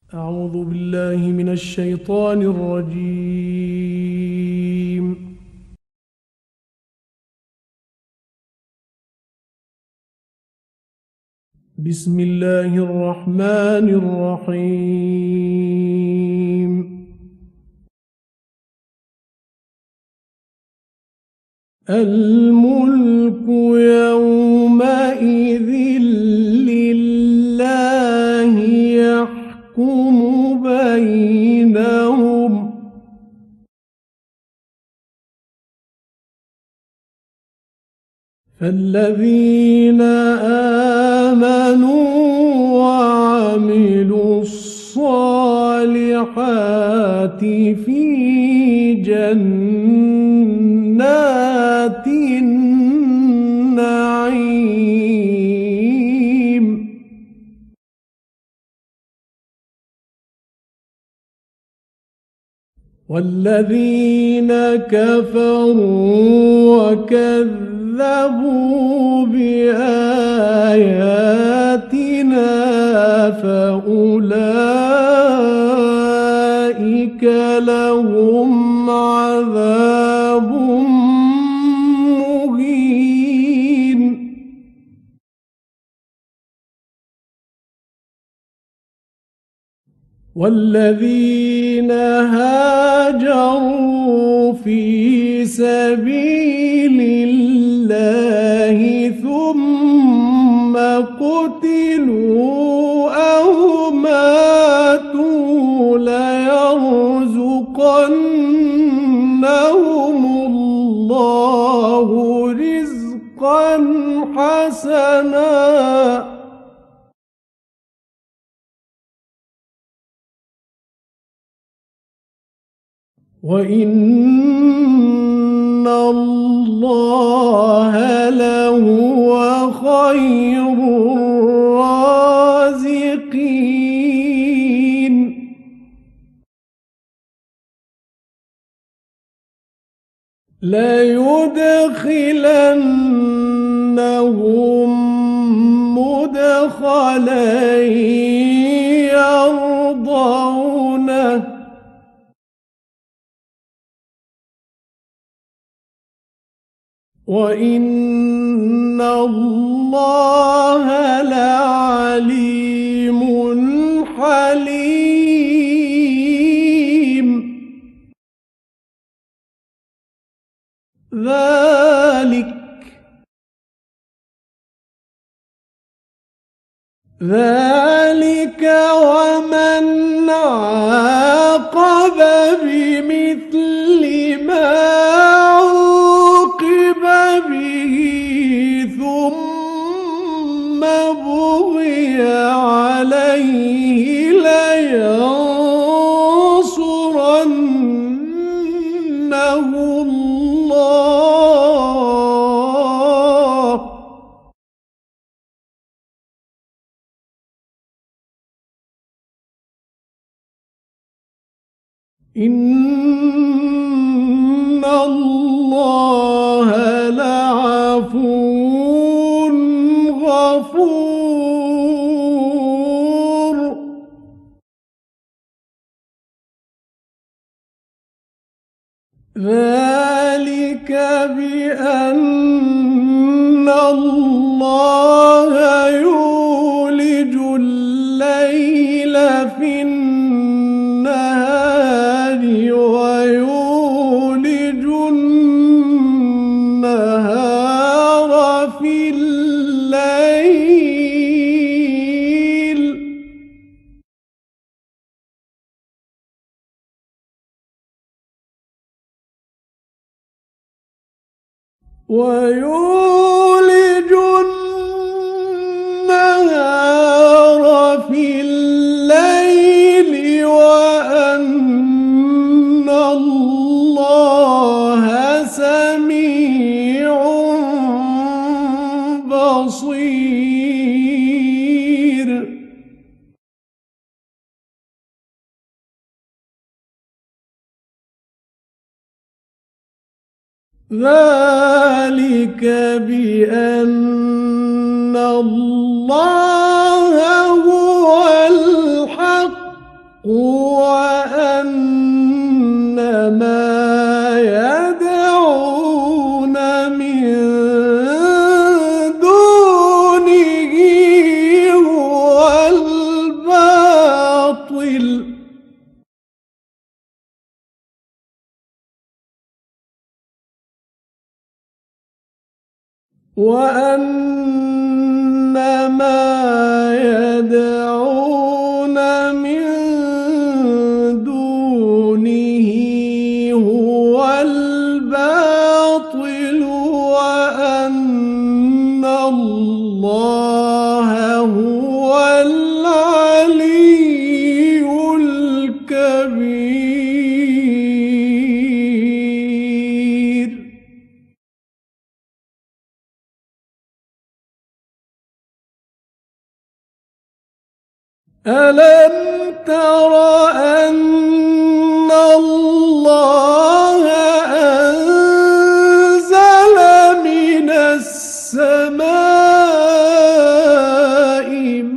أعوذ بالله من الشيطان الرجيم. بسم الله الرحمن الرحيم. الملك يومئذ لله يحكم بينهم فالذين آمنوا وعملوا الصالحات في جنات النعيم والذين كفروا وكذبوا بآياتنا فأولئك لهم عذاب مهين والذين هاجروا في سبيل الله ثم قتلوا أو ماتوا ليرزقنهم الله رزقا حسنا وإن الله لهو خير الرازقين ليدخلنهم مدخلا يرضونه وإن الله لعليم حليم ذلك ومن عاقب بمثل ما عوقب به ثم بغي عليه لينصرنه الله إن الله لعفو غفور ذلك بأن الله يولج الليل في النهار ويولج النهار في الليل ويولج النهار في الليل وأن الله سميع بصير ذلك بأن الله هو الحق وأن ما يدعون من دونه هو الباطل وأن ما يدعون من دونه هو الباطل وأن الله هو العلي الكبير. ألم تر أن الله أنزل من السماء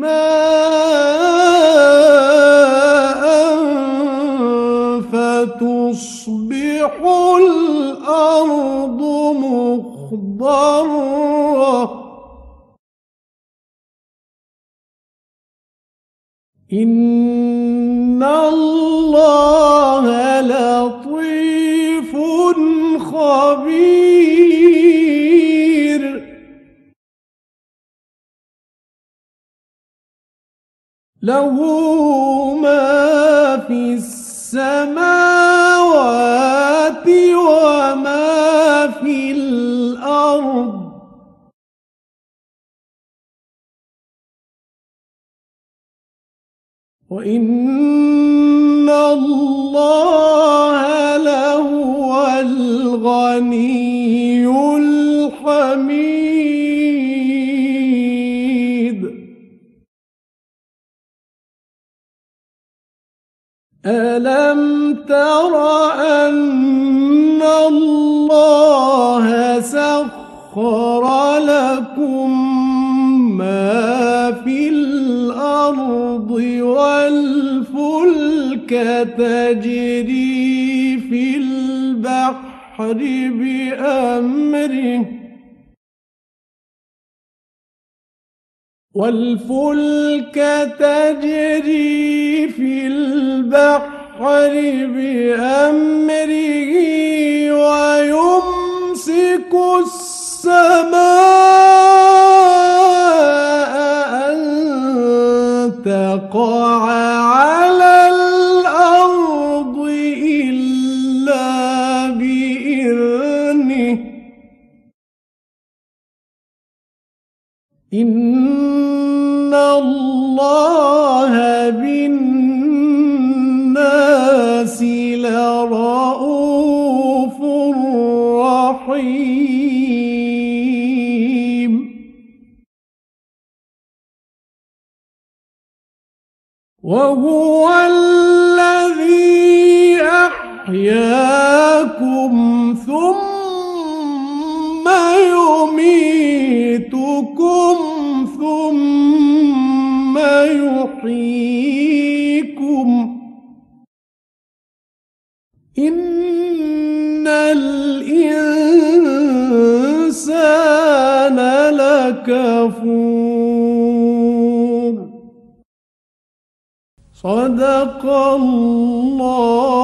ماء فتصبح الأرض مخضرة إن الله لطيف خبير. له ما في السماوات وما في الأرض وإن الله لهو الغني الحميد. ألم تر أن الله سخر لكم ما في الأرض والفلك تجري في البحر بأمره ويمسك السماء أن تقع على الأرض إلا بإذنه إن الله بالناس لرءوف رحيم. وهو الذي أحياكم ثم يميتكم ثم يحييكم إن الإنسان لكفور. صدق الله